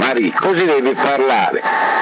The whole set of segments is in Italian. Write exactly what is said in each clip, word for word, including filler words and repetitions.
Mari, così devi parlare.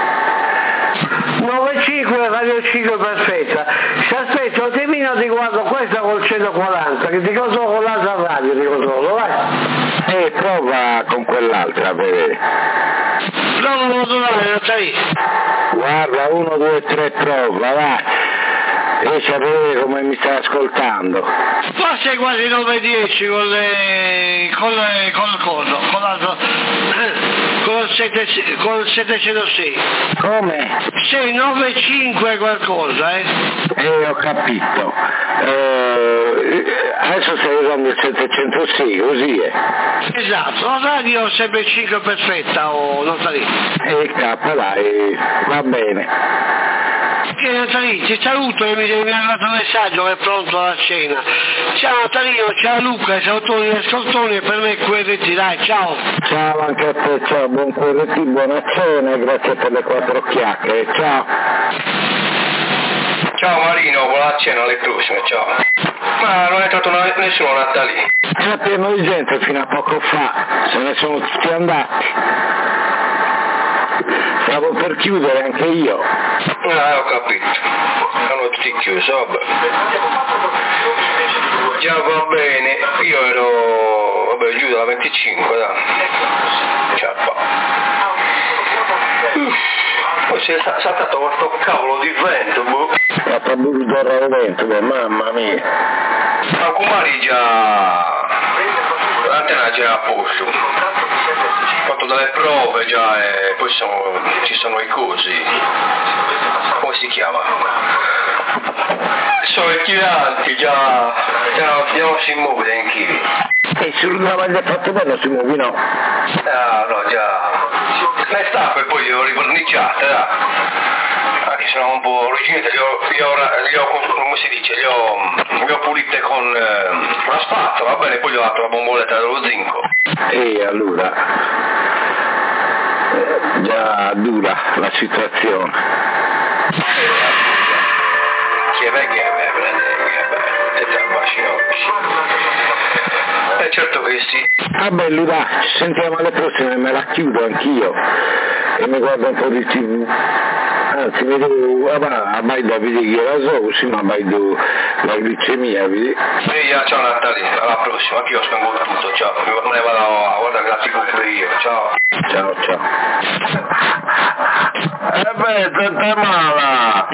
nove cinque Radio cinque perfetta. Se aspetta un attimino ti guardo questa col centoquaranta, che ti controllo con l'altra radio, ti controllo, vai. E prova con quell'altra a vedere. Prova un modulare, non sai. Guarda, uno, due, tre, prova, vai. Riesci a vedere come mi stai ascoltando? Forse quasi nove dieci con le, con le, col coso, con l'altro, col, sette, col settecentosei. Come? sei nove cinque qualcosa, eh? Eh, ho capito. Eh, adesso stai usando il settecentosei, così è. Esatto, la radio sempre cinque perfetta o non sta lì. E K, dai, va bene. Che Natalino, ti saluto e mi, mi è arrivato un messaggio che è pronto alla cena. Ciao Natalino, ciao Luca, ciao Toni e Ascoltoni, per me Q R T, dai, ciao. Ciao anche a te, ciao, buon Q R T, buona cena e grazie per le quattro chiacchiere, ciao. Ciao Marino, buona cena, alle prossime, ciao. Ma non è entrato nessuno Natalino. Era pieno di gente fino a poco fa, se ne sono tutti andati. Stavo per chiudere anche io. Ah, ho capito. Sono tutti chiusi, vabbè. Già va bene, io ero, vabbè, giù dalla venticinque, dai. Ciao. Poi si è saltato questo cavolo di vento, boh. La tabulidora al vento, beh, mamma mia. Ma Kumari già, l'antenna già a posto. Fatto delle prove già e poi sono, ci sono i cosi, come si chiama? Sono i tiranti già, già, già non si muove neanche. E sulla maglia fatto bene si muovi no? Ah no già, le staffe e poi le ho riverniciate, dai. Anche se sono un po' ruggine, le ho, le ho, le ho, come si dice, le ho, le ho pulite con eh, la spazzola, va bene, poi gli ho dato la bomboletta dello zinco. E allora, eh, già dura la situazione. Che è che è e te Eh certo che sì. Ah beh, Luda, ci sentiamo alle prossime, me la chiudo anch'io e mi guardo un po' di tivù. Anzi, vedo, ah, vai da vedere che la so, sì, ma vai la glicemia, vedi? Via, ciao Natalino, alla prossima, anche io spengo tutto, ciao, me ne vado a guardare la tivù pure io, ciao. Ciao, ciao. Eh beh, tanta mala!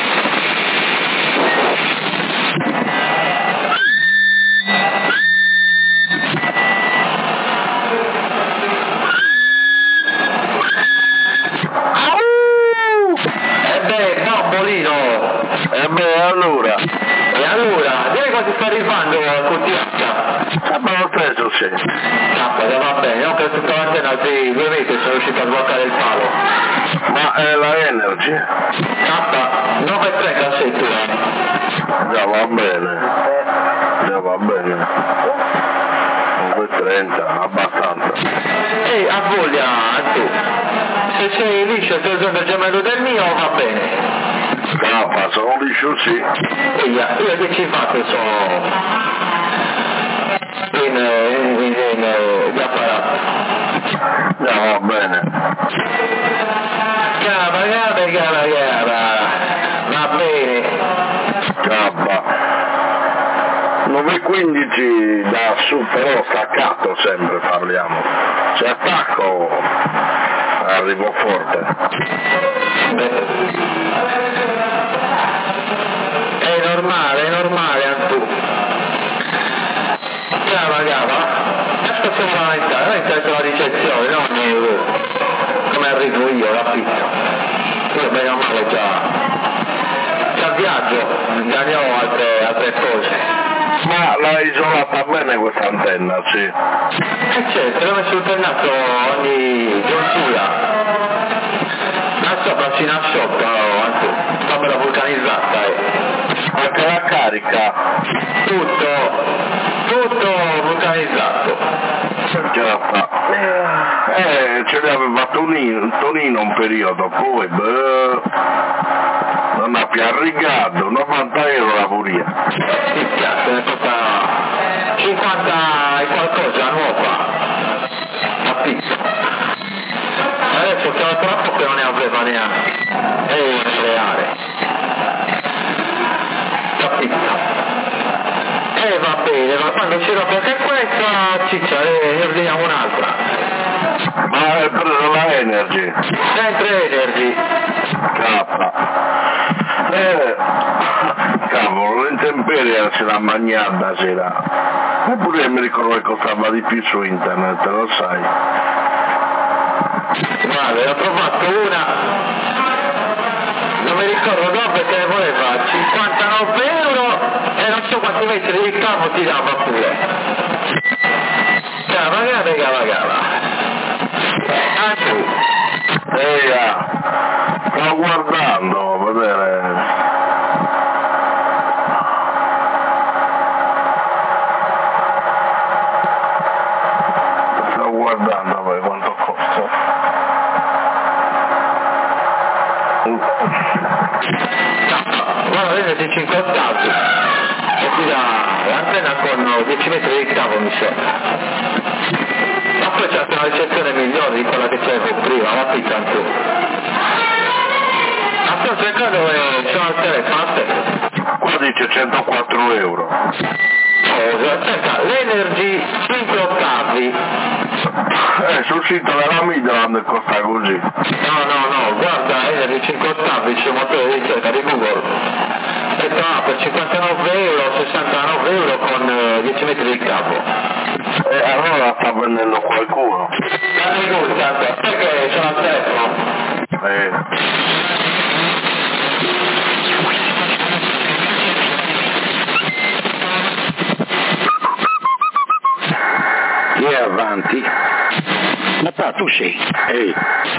E beh, allora, e allora, dove cosa sta arrivando con Tiacca? ma non ho preso sì. Cappa, va bene, ho preso tutta l'antena altri due metri sono riuscito a sbloccare il palo. Ma è la Energy? Cappa, nove tre cassettura. Già va bene, già va bene. nove trenta, abbastanza. Ehi, a voglia, tu. Se sei liscio e sei il gemello del mio, va bene. Cappa, sono liscio sì. E io, io che ci faccio sono in, in, in, in, in apparato. Già va bene. Cava, cava, cava, cava. Va bene. Cappa. nove quindici da su, però staccato sempre parliamo. Se attacco arrivo forte. Beh. È normale, è normale Antù. Cava, cava. Adesso siamo avanzati, noi siamo la ricezione, no? Come arrivo io, la pizza. Io bene o male già. Già viaggio, già ne ho altre, altre cose. Ma l'ha isolata bene questa antenna, sì. Eh certo, l'ho messo il pennato ogni giuntura. La sopra si nasciocca, Antù. Sta bella vulcanizzata, eh. Anche la carica. Tutto, tutto vulcanizzato. Già fa. Eh, ce l'aveva Tonino, Tonino un periodo, poi beh, non ha più arrigato, novanta euro la furia. Mi piace, ne costa cinquanta e qualcosa nuova. A pizza. ascoltava troppo che non ne aveva neanche, e nucleare. Capito? E va bene, ma quando ci roba anche questa, ciccia, ne ordiniamo un'altra. Ma hai preso la Energy? Sempre Energy. K. Eh, cavolo, l'intemperia se l'ha mangiata sera. Eppure mi ricordo che costava di più su internet, lo sai. Guarda, ne ho trovato una, non mi ricordo dove, che ne voleva, cinquantanove euro e non so quanti metri di cavo ti dava pure. Cava, cava, cava, cava. Ah, tu. Ehi, ah, sto guardando, a vedere. Sto guardando, a vedere quanto costa. Guarda, vedete cinque ottavi e ti dà l'antenna con dieci metri di cavo, mi sembra. Ma poi c'è una ricezione migliore di quella che c'avevo prima, la pizza in più. Ma sto cercando dove sono al telefono, aspetta. Qua dice centoquattro euro. Cosa? Aspetta, l'Energy cinque ottavi. Eh, sul sito della Midland costa così. No, no, no, guarda, Energy cinque ottavi sul motore di ricerca di Google. E sta per cinquantanove euro, sessantanove euro con eh, dieci metri di cavo. E eh, allora sta vendendo qualcuno. Dammi gusto, tanto, perché sono al telefono. Eh. Chi è avanti? Ma tu sei. Ehi.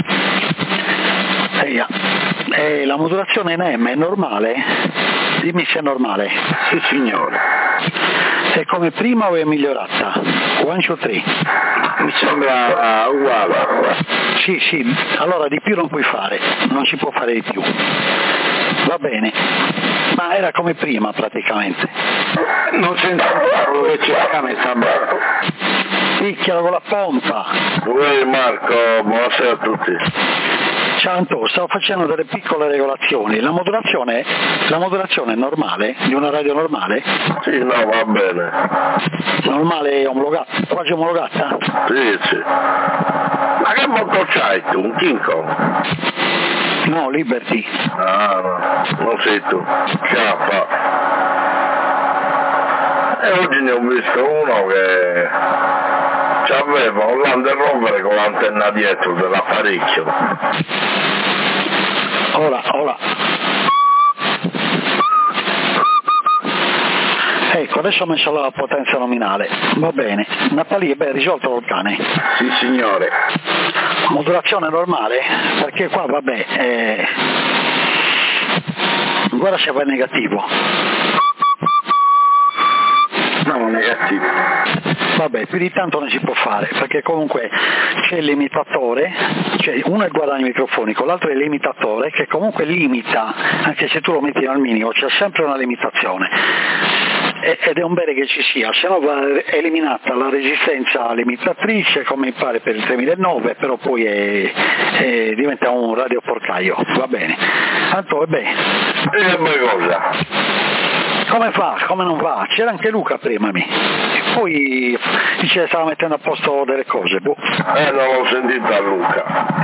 Ehi, eh, la modulazione in M è normale? Dimmi se è normale. Sì signore. È come prima o è migliorata? one, two, three. Mi sembra uh, uguale. Sì, sì, allora di più non puoi fare, non si può fare di più. Va bene, ma era come prima praticamente. Non sento quello che c'è, mi sembra. Picchialo con la pompa. Uè Marco, buonasera a tutti. Ciao Anto, stavo facendo delle piccole regolazioni. La modulazione, la modulazione è normale? Di una radio normale? Sì, no, va bene. Normale e omologata? Quasi omologata? Sì, sì. Ma che moto c'hai tu? Un King Kong? No, Liberty. Ah, no, non sei tu. Chiappa. E oggi ne ho visto uno che c'aveva un Land Rover con l'antenna dietro dell'apparecchio. Ora, ora. Ecco, adesso ho messo la potenza nominale. Va bene. Natalie, beh, risolto il cane. Sì, signore. Modulazione normale? Perché qua, vabbè, eh... guarda se va in negativo. No, negativo. Vabbè, più di tanto non si può fare, perché comunque c'è il limitatore, cioè uno è il guadagno microfonico, l'altro è il limitatore che comunque limita, anche se tu lo metti al minimo, c'è sempre una limitazione. Ed è un bene che ci sia, se no va eliminata la resistenza limitatrice come mi pare per il tremilanove, però poi è, è, diventa un radioporcaio, va bene. Tanto è bene. E poi cosa? Come fa? Come non va? C'era anche Luca prima me. E poi dice che stava mettendo a posto delle cose, boh. Eh, non l'ho sentita Luca.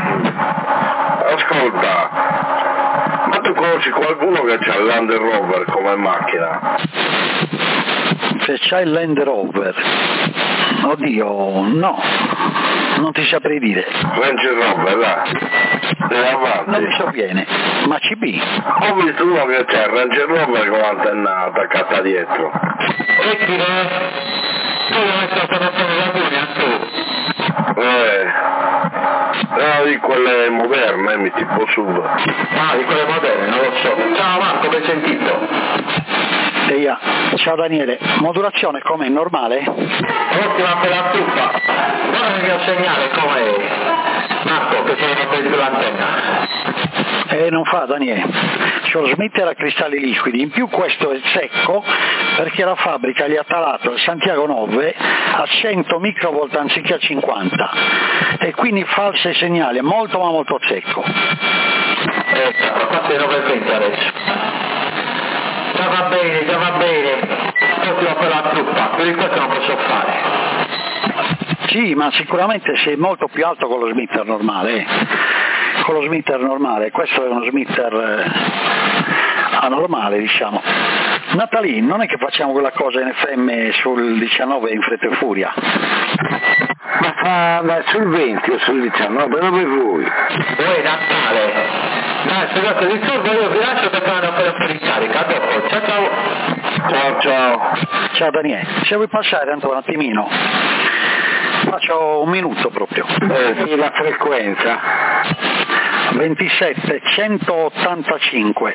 Ascolta, ma tu conosci qualcuno che c'ha il Land Rover come macchina? Se c'hai il Land Rover, oddio, no, non ti saprei dire. Range Rover, dai, stai avanti. Non mi sovviene, ma C B. Ho visto uno che c'è il Range Rover con l'antenna attaccata dietro. E chi ne? Tu non è stato fatto la buona, tu? Eh, no, di quelle moderne, mi tipo su. Ah, di quelle moderne, non lo so. Ciao Marco, ben sentito. Eia, ciao Daniele, modulazione com'è? Normale? Ottima per la truppa. Guarda il mio segnale come Marco che si è preso l'antenna. Eh, E non fa, Daniele, c'è lo smitter a cristalli liquidi, in più questo è secco perché la fabbrica gli ha talato il Santiago nove a cento microvolt anziché a cinquanta e quindi falsa i segnali, è molto ma molto secco. Ecco, quanto è novecento adesso? Già va bene, già va bene, proprio per la truppa, per il questo non posso fare. Sì, ma sicuramente sei molto più alto con lo smitter normale, eh. con lo smitter normale, questo è uno smitter eh, anormale, diciamo. Natalino, non è che facciamo quella cosa in F M sul diciannove in fretta e furia? Ma fa ma sul venti o sul diciannove, dove vuoi? Vuoi Natale? Dai, scusate, disturbo, io vi lascio perché vado a fare un po' di carica, a dopo, ciao ciao! Ciao ciao! Ciao Daniele, se vuoi passare tanto un attimino, faccio un minuto proprio. Eh, sì, la frequenza? ventisette centottantacinque.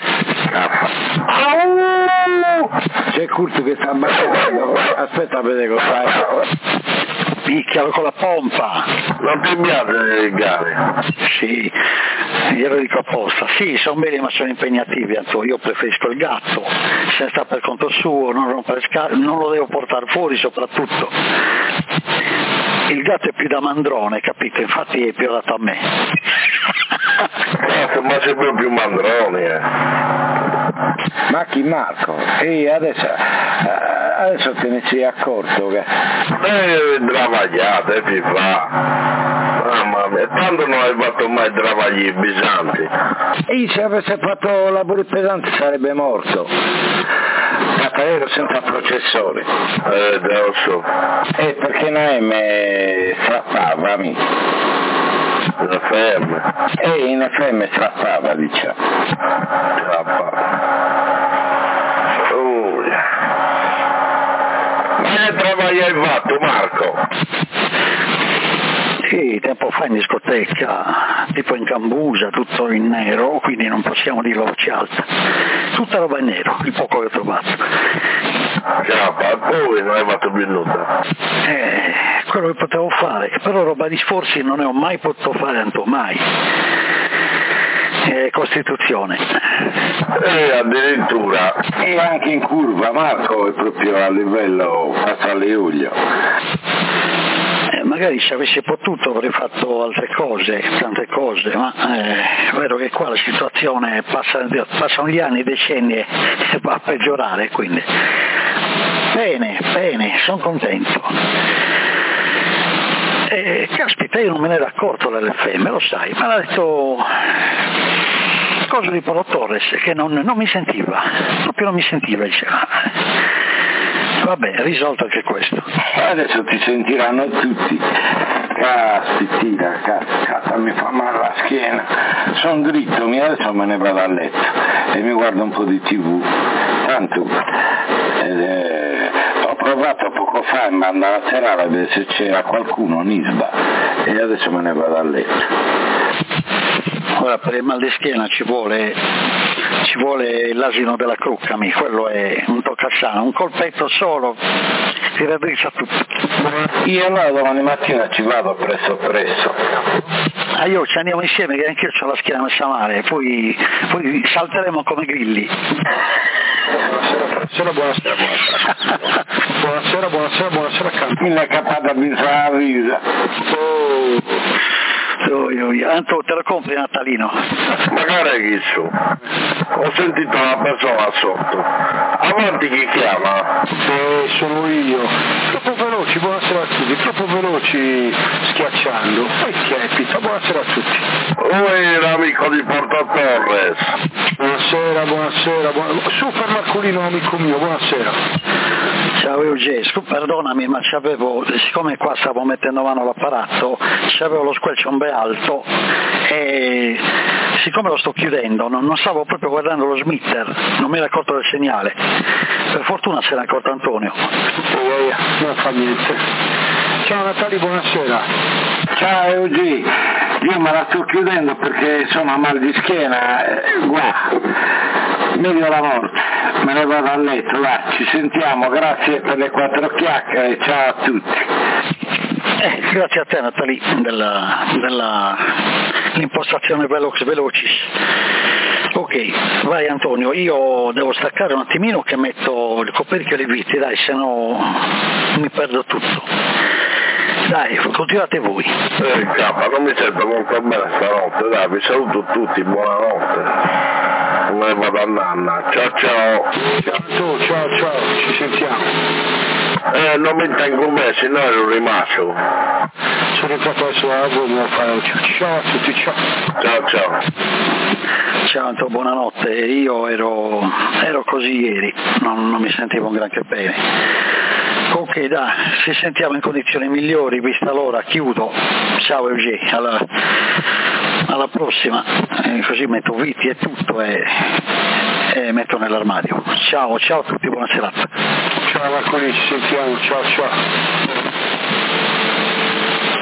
C'è Curto che sta battendo, aspetta a vedere cosa fai. Picchialo con la pompa. Non ti piace le gare? Sì, glielo dico apposta. Sì, sono belli ma sono impegnativi, Anto. Io preferisco il gatto, se sta per conto suo, non, rompere sca- non lo devo portare fuori soprattutto. Il gatto è più da mandrone, capito? Infatti è più adatto a me. Ecco, ma sei proprio mandrone, eh. Ma chi Marco? E adesso, adesso te ne sei accorto che... Eh, travagliate, fi fa. Mamma mia, tanto non hai fatto mai travagli pesanti. E se avesse fatto lavori pesanti sarebbe morto. Cattarero senza processore. Eh, lo so. Eh, perché Naem strappava, amico. In F M? Eh, in F M strappava, diciamo. Strappava. Oh. Ma che travagli hai fatto, Marco? Sì, tempo fa in discoteca, tipo in Cambusa, tutto in nero, quindi non possiamo dirlo a voce alta. Tutta roba in nero, il poco che ho trovato. Cappa, poi non hai fatto più nulla. Eh, quello che potevo fare, però roba di sforzi non ne ho mai potuto fare, tanto mai. Eh, Costituzione. E addirittura. E anche in curva, Marco è proprio a livello Passaleiuglio. Eh, magari se avessi potuto avrei fatto altre cose, tante cose, ma eh, è vero che qua la situazione passa, passano gli anni, decenni e va a peggiorare, quindi bene, bene, sono contento. Eh, caspita, io non me ne ero accorto dell'F M, lo sai, me l'ha detto cosa di Paolo Torres, che non, non mi sentiva, proprio non mi sentiva, diceva. Vabbè, risolto anche questo. Adesso ti sentiranno tutti. Caspitina, cazzo, mi fa male la schiena. Sono dritto, mi adesso me ne vado a letto e mi guardo un po' di tivù. Tanto eh, ho provato poco fa a mandare a serrare a vedere se c'era qualcuno, Nisba, e adesso me ne vado a letto. Ora per il mal di schiena ci vuole ci vuole l'asino della Cruccami, quello è un toccasana, un colpetto solo ti raddrizza tutto. Io allora domani mattina ci vado presso presso. Ah, io ci andiamo insieme, che anch'io ho la schiena messa male, poi, poi salteremo come grilli. Buonasera, buonasera, buonasera. Buonasera, buonasera, buonasera. Mi è cappata a bisogna a risa. Oh. Oh, io, io. Anto, te lo compri Natalino? Magari chi su. Ho sentito una persona sotto. Avanti, chi chiama? Eh, sono io. Troppo veloci, buonasera a tutti. Troppo veloci schiacciando. Poi tiepita, buonasera a tutti. Lui l'amico di Porto Torres. Buonasera, buonasera, buonasera. Super Marcolino, amico mio, buonasera. Ciao Eugenio, perdonami, ma c'avevo, siccome qua stavo mettendo mano all'apparato, c'avevo lo squelciombe alto e siccome lo sto chiudendo non, non stavo proprio guardando lo smitter, non mi ero accorto del segnale. Per fortuna se n'è accorto Antonio. Oh, non fa niente. Ciao Natali, buonasera. Ciao Eugenio, io me la sto chiudendo perché sono a mal di schiena, eh, guarda, meglio la morte, me ne vado a letto, va, ci sentiamo, grazie per le quattro chiacchiere, ciao a tutti. Eh, grazie a te Natali della, della impostazione veloce velocis. Ok, vai Antonio, io devo staccare un attimino che metto il coperchio e le viti, dai, se no mi perdo tutto. Dai, continuate voi. Eh, capa, non mi sento molto bene stanotte, dai, vi saluto tutti, buonanotte. Me ne vado a nanna, ciao ciao. Ciao, ciao, ciao, ci sentiamo. Eh, non mi tengo me, se no ero rimasto. Sono entrato adesso a lavoro, devo fare ciao a tutti, ciao. Ciao ciao. Ciao Antonio, buonanotte, io ero, ero così ieri, non, non mi sentivo granché bene. Ok, dai, ci sentiamo in condizioni migliori, vista l'ora, chiudo. Ciao Eugenio, alla, alla prossima, eh, così metto viti e tutto e, e metto nell'armadio. Ciao, ciao a tutti, buona serata. Ciao Marconi, ci sentiamo, ciao ciao.